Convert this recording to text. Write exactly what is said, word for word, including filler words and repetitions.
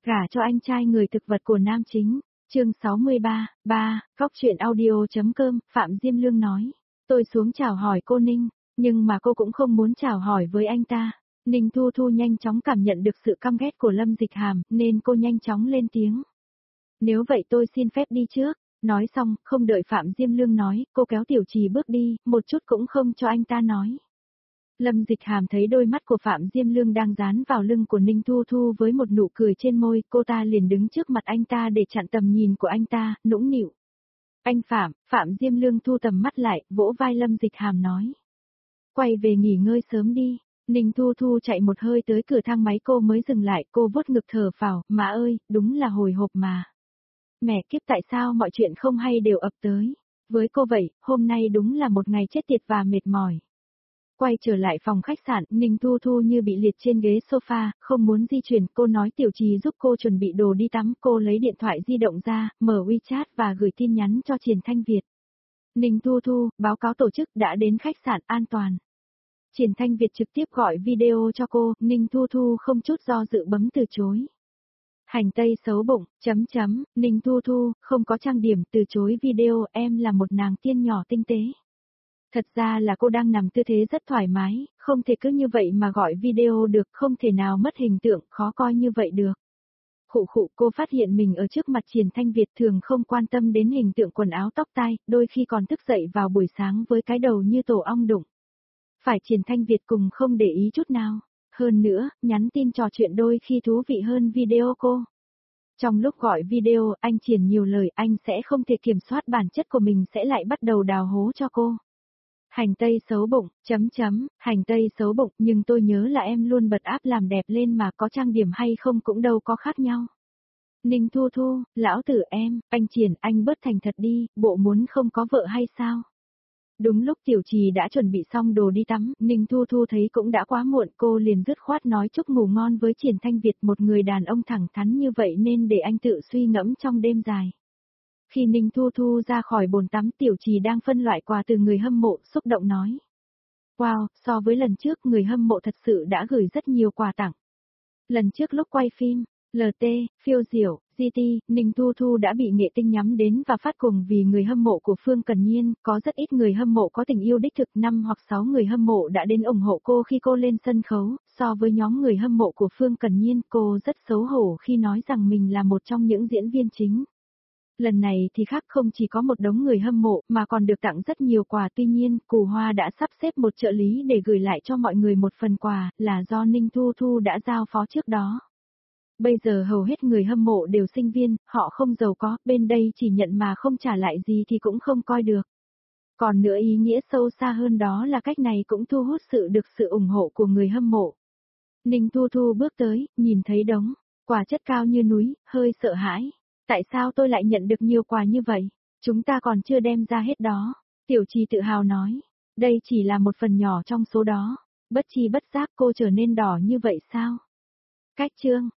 Gả cho anh trai người thực vật của nam chính. Chương sáu mươi ba, ba, Góc truyện audio.com, Phạm Diêm Lương nói. Tôi xuống chào hỏi cô Ninh, nhưng mà cô cũng không muốn chào hỏi với anh ta. Ninh Thu Thu nhanh chóng cảm nhận được sự căm ghét của Lâm Dịch Hàm, nên cô nhanh chóng lên tiếng. Nếu vậy tôi xin phép đi trước. Nói xong, không đợi Phạm Diêm Lương nói, cô kéo Tiểu Trì bước đi, một chút cũng không cho anh ta nói. Lâm Dịch Hàm thấy đôi mắt của Phạm Diêm Lương đang dán vào lưng của Ninh Thu Thu với một nụ cười trên môi, cô ta liền đứng trước mặt anh ta để chặn tầm nhìn của anh ta, nũng nịu. Anh Phạm, Phạm Diêm Lương thu tầm mắt lại, vỗ vai Lâm Dịch Hàm nói. Quay về nghỉ ngơi sớm đi. Ninh Thu Thu chạy một hơi tới cửa thang máy cô mới dừng lại, cô vuốt ngực thở phào, mà ơi, đúng là hồi hộp mà. Mẹ kiếp tại sao mọi chuyện không hay đều ập tới. Với cô vậy, hôm nay đúng là một ngày chết tiệt và mệt mỏi. Quay trở lại phòng khách sạn, Ninh Thu Thu như bị liệt trên ghế sofa, không muốn di chuyển, cô nói Tiểu Trì giúp cô chuẩn bị đồ đi tắm, cô lấy điện thoại di động ra, mở WeChat và gửi tin nhắn cho Triển Thanh Việt. Ninh Thu Thu, báo cáo tổ chức đã đến khách sạn an toàn. Triển Thanh Việt trực tiếp gọi video cho cô, Ninh Thu Thu không chút do dự bấm từ chối. Hành tây xấu bụng, chấm chấm, Ninh Thu Thu, không có trang điểm, từ chối video, em là một nàng tiên nhỏ tinh tế. Thật ra là cô đang nằm tư thế rất thoải mái, không thể cứ như vậy mà gọi video được, không thể nào mất hình tượng, khó coi như vậy được. Khụ khụ, cô phát hiện mình ở trước mặt Triển Thanh Việt thường không quan tâm đến hình tượng quần áo tóc tai, đôi khi còn thức dậy vào buổi sáng với cái đầu như tổ ong đụng. Phải Triển Thanh Việt cùng không để ý chút nào. Hơn nữa, nhắn tin trò chuyện đôi khi thú vị hơn video cô. Trong lúc gọi video, anh Triển nhiều lời, anh sẽ không thể kiểm soát bản chất của mình sẽ lại bắt đầu đào hố cho cô. Hành tây xấu bụng, chấm chấm, hành tây xấu bụng, nhưng tôi nhớ là em luôn bật áp làm đẹp lên mà có trang điểm hay không cũng đâu có khác nhau. Ninh Thu Thu, lão tử em, anh Triển, anh bớt thành thật đi, bộ muốn không có vợ hay sao? Đúng lúc Tiểu Trì đã chuẩn bị xong đồ đi tắm, Ninh Thu Thu thấy cũng đã quá muộn, cô liền dứt khoát nói chúc ngủ ngon với Triển Thanh Việt, một người đàn ông thẳng thắn như vậy nên để anh tự suy ngẫm trong đêm dài. Khi Ninh Thu Thu ra khỏi bồn tắm, Tiểu Trì đang phân loại quà từ người hâm mộ, xúc động nói. Wow, so với lần trước người hâm mộ thật sự đã gửi rất nhiều quà tặng. Lần trước lúc quay phim, lờ tê, Phiêu Diểu, giê tê, Ninh Thu Thu đã bị nghệ tinh nhắm đến và phát cuồng vì người hâm mộ của Phương Cần Nhiên, có rất ít người hâm mộ có tình yêu đích thực, năm hoặc sáu người hâm mộ đã đến ủng hộ cô khi cô lên sân khấu, so với nhóm người hâm mộ của Phương Cần Nhiên, cô rất xấu hổ khi nói rằng mình là một trong những diễn viên chính. Lần này thì khác, không chỉ có một đống người hâm mộ mà còn được tặng rất nhiều quà, tuy nhiên, Cù Hoa đã sắp xếp một trợ lý để gửi lại cho mọi người một phần quà, là do Ninh Thu Thu đã giao phó trước đó. Bây giờ hầu hết người hâm mộ đều sinh viên, họ không giàu có, bên đây chỉ nhận mà không trả lại gì thì cũng không coi được. Còn nữa ý nghĩa sâu xa hơn đó là cách này cũng thu hút sự được sự ủng hộ của người hâm mộ. Ninh Thu Thu bước tới, nhìn thấy đống quà chất cao như núi, hơi sợ hãi. Tại sao tôi lại nhận được nhiều quà như vậy? Chúng ta còn chưa đem ra hết đó. Tiểu Trì tự hào nói. Đây chỉ là một phần nhỏ trong số đó. Bất chi bất giác cô trở nên đỏ như vậy sao? Cách chương.